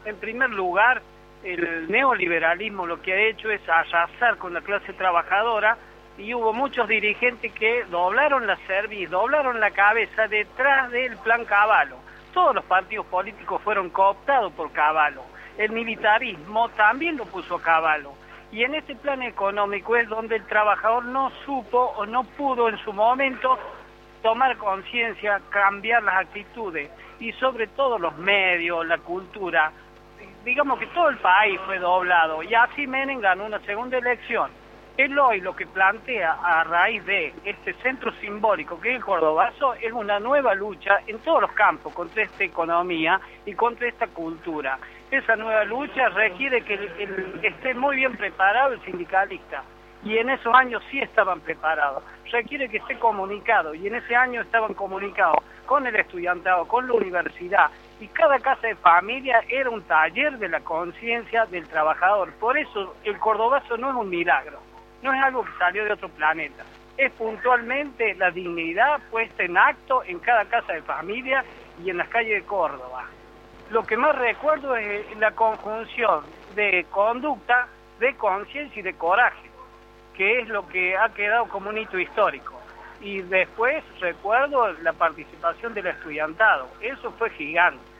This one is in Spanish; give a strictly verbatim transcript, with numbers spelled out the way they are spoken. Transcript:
En primer lugar, el neoliberalismo lo que ha hecho es arrasar con la clase trabajadora y hubo muchos dirigentes que doblaron la cerviz, doblaron la cabeza detrás del plan Cavallo. Todos los partidos políticos fueron cooptados por Cavallo. El militarismo también lo puso a Cavallo. Y en este plan económico es donde el trabajador no supo o no pudo en su momento tomar conciencia, cambiar las actitudes y sobre todo los medios, la cultura. Digamos que todo el país fue doblado y así Menem ganó una segunda elección. Él hoy lo que plantea a raíz de este centro simbólico que es el Cordobazo es una nueva lucha en todos los campos contra esta economía y contra esta cultura. Esa nueva lucha requiere que el, el, esté muy bien preparado el sindicalista y en esos años sí estaban preparados. Requiere que esté comunicado y en ese año estaban comunicados con el estudiantado, con la universidad y cada casa de familia era un taller de la conciencia del trabajador. Por eso el Cordobazo no es un milagro. No es algo que salió de otro planeta, es puntualmente la dignidad puesta en acto en cada casa de familia y en las calles de Córdoba. Lo que más recuerdo es la conjunción de conducta, de conciencia y de coraje, que es lo que ha quedado como un hito histórico. Y después recuerdo la participación del estudiantado, eso fue gigante.